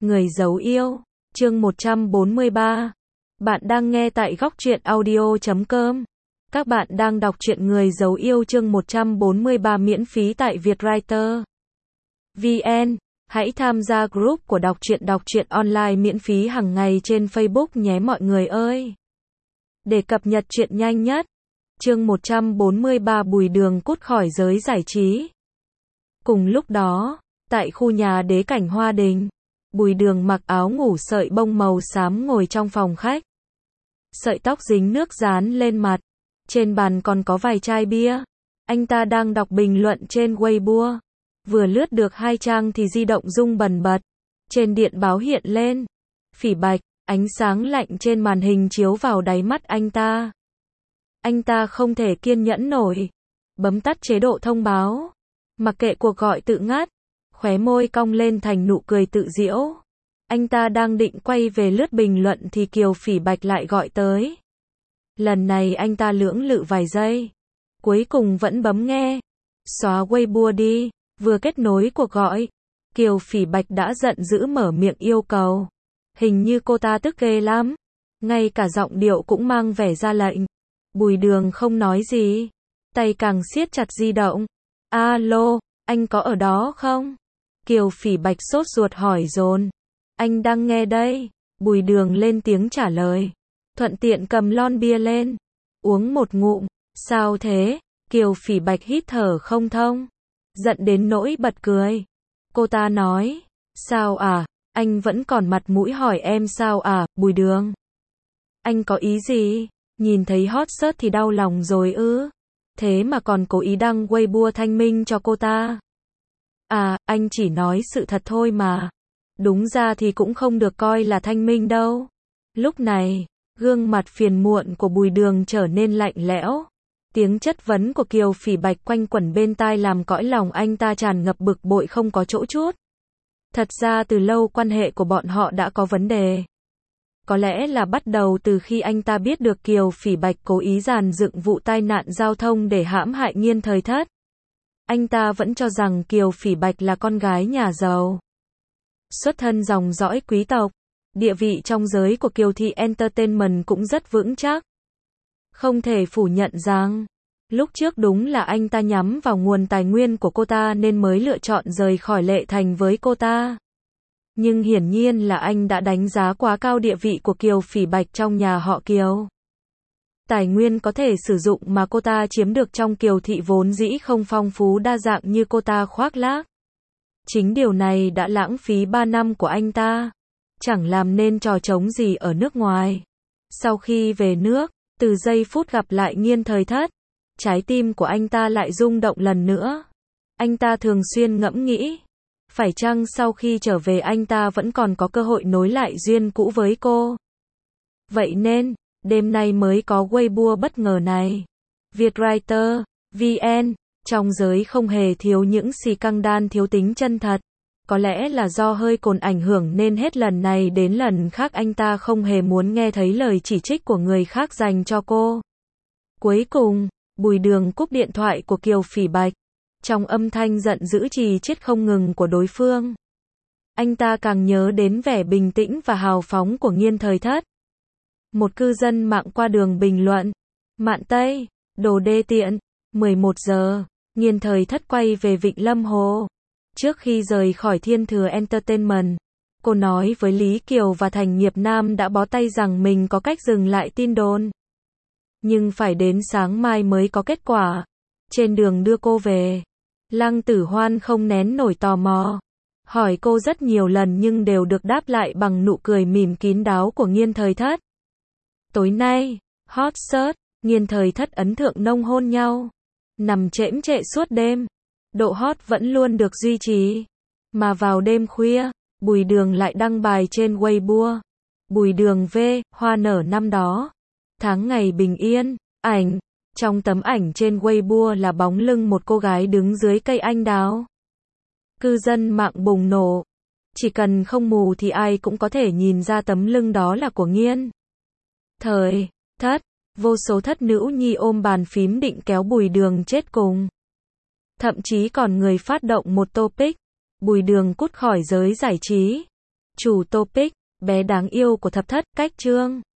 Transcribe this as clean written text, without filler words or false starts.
Người giấu yêu, chương 143. Bạn đang nghe tại góc truyện audio.com. Các bạn đang đọc truyện Người giấu yêu chương 143 miễn phí tại Vietwriter VN. Hãy tham gia group của đọc truyện online miễn phí hàng ngày trên Facebook nhé mọi người ơi. Để cập nhật truyện nhanh nhất. Chương 143 Bùi Đường cút khỏi giới giải trí. Cùng lúc đó, tại khu nhà đế cảnh Hoa Đình, Bùi Đường mặc áo ngủ sợi bông màu xám ngồi trong phòng khách. Sợi tóc dính nước dán lên mặt. Trên bàn còn có vài chai bia. Anh ta đang đọc bình luận trên Weibo. Vừa lướt được 2 trang thì di động rung bần bật. Trên điện báo hiện lên. Phỉ Bạch, ánh sáng lạnh trên màn hình chiếu vào đáy mắt anh ta. Anh ta không thể kiên nhẫn nổi. Bấm tắt chế độ thông báo. Mặc kệ cuộc gọi tự ngắt. Khóe môi cong lên thành nụ cười tự giễu. Anh ta đang định quay về lướt bình luận thì Kiều Phỉ Bạch lại gọi tới. Lần này anh ta lưỡng lự vài giây. Cuối cùng vẫn bấm nghe. Xóa Weibo đi. Vừa kết nối cuộc gọi, Kiều Phỉ Bạch đã giận dữ mở miệng yêu cầu. Hình như cô ta tức ghê lắm. Ngay cả giọng điệu cũng mang vẻ ra lệnh. Bùi Đường không nói gì. Tay càng siết chặt di động. Alo, anh có ở đó không? Kiều Phỉ Bạch sốt ruột hỏi dồn. Anh đang nghe đây. Bùi Đường lên tiếng trả lời. Thuận tiện cầm lon bia lên. Uống một ngụm. Sao thế? Kiều Phỉ Bạch hít thở không thông. Giận đến nỗi bật cười. Cô ta nói. Sao à? Anh vẫn còn mặt mũi hỏi em sao à, Bùi Đường? Anh có ý gì? Nhìn thấy hot search thì đau lòng rồi ư? Thế mà còn cố ý đăng Weibo thanh minh cho cô ta. À, anh chỉ nói sự thật thôi mà. Đúng ra thì cũng không được coi là thanh minh đâu. Lúc này, gương mặt phiền muộn của Bùi Đường trở nên lạnh lẽo. Tiếng chất vấn của Kiều Phỉ Bạch quanh quẩn bên tai làm cõi lòng anh ta tràn ngập bực bội không có chỗ chút. Thật ra từ lâu quan hệ của bọn họ đã có vấn đề. Có lẽ là bắt đầu từ khi anh ta biết được Kiều Phỉ Bạch cố ý dàn dựng vụ tai nạn giao thông để hãm hại Nghiên Thời Thất. Anh ta vẫn cho rằng Kiều Phỉ Bạch là con gái nhà giàu. Xuất thân dòng dõi quý tộc. Địa vị trong giới của Kiều Thị Entertainment cũng rất vững chắc. Không thể phủ nhận rằng, lúc trước đúng là anh ta nhắm vào nguồn tài nguyên của cô ta nên mới lựa chọn rời khỏi Lệ Thành với cô ta. Nhưng hiển nhiên là anh đã đánh giá quá cao địa vị của Kiều Phỉ Bạch trong nhà họ Kiều. Tài nguyên có thể sử dụng mà cô ta chiếm được trong Kiều Thị vốn dĩ không phong phú đa dạng như cô ta khoác lác. Chính điều này đã lãng phí 3 năm của anh ta. Chẳng làm nên trò trống gì ở nước ngoài. Sau khi về nước, từ giây phút gặp lại Nghiên Thời Thất, trái tim của anh ta lại rung động lần nữa. Anh ta thường xuyên ngẫm nghĩ, phải chăng sau khi trở về anh ta vẫn còn có cơ hội nối lại duyên cũ với cô. Vậy nên, đêm nay mới có Weibo bất ngờ này. Vietwriter VN, trong giới không hề thiếu những scandal thiếu tính chân thật. Có lẽ là do hơi cồn ảnh hưởng nên hết lần này đến lần khác anh ta không hề muốn nghe thấy lời chỉ trích của người khác dành cho cô. Cuối cùng, Bùi Đường cúp điện thoại của Kiều Phỉ Bạch. Trong âm thanh giận dữ trì chiết không ngừng của đối phương, anh ta càng nhớ đến vẻ bình tĩnh và hào phóng của Nghiên Thời Thất. Một cư dân mạng qua đường bình luận. Mạn Tây, đồ đê tiện. 11 giờ, Nghiên Thời Thất quay về Vịnh Lâm Hồ. Trước khi rời khỏi Thiên Thừa Entertainment, cô nói với Lý Kiều và Thành Nghiệp Nam đã bó tay rằng mình có cách dừng lại tin đồn. Nhưng phải đến sáng mai mới có kết quả. Trên đường đưa cô về, Lăng Tử Hoan không nén nổi tò mò. Hỏi cô rất nhiều lần nhưng đều được đáp lại bằng nụ cười mỉm kín đáo của Nghiên Thời Thất. Tối nay, hot search, Nghiên Thời Thất ấn thượng nông hôn nhau. Nằm chễm chệ suốt đêm. Độ hot vẫn luôn được duy trì. Mà vào đêm khuya, Bùi Đường lại đăng bài trên Weibo. Bùi Đường V, hoa nở năm đó. Tháng ngày bình yên, ảnh. Trong tấm ảnh trên Weibo là bóng lưng một cô gái đứng dưới cây anh đào. Cư dân mạng bùng nổ. Chỉ cần không mù thì ai cũng có thể nhìn ra tấm lưng đó là của Nghiên Thời Thất. Vô số thất nữ nhi ôm bàn phím định kéo Bùi Đường chết cùng. Thậm chí còn người phát động một topic, Bùi Đường cút khỏi giới giải trí. Chủ topic, bé đáng yêu của thập thất, cách chương.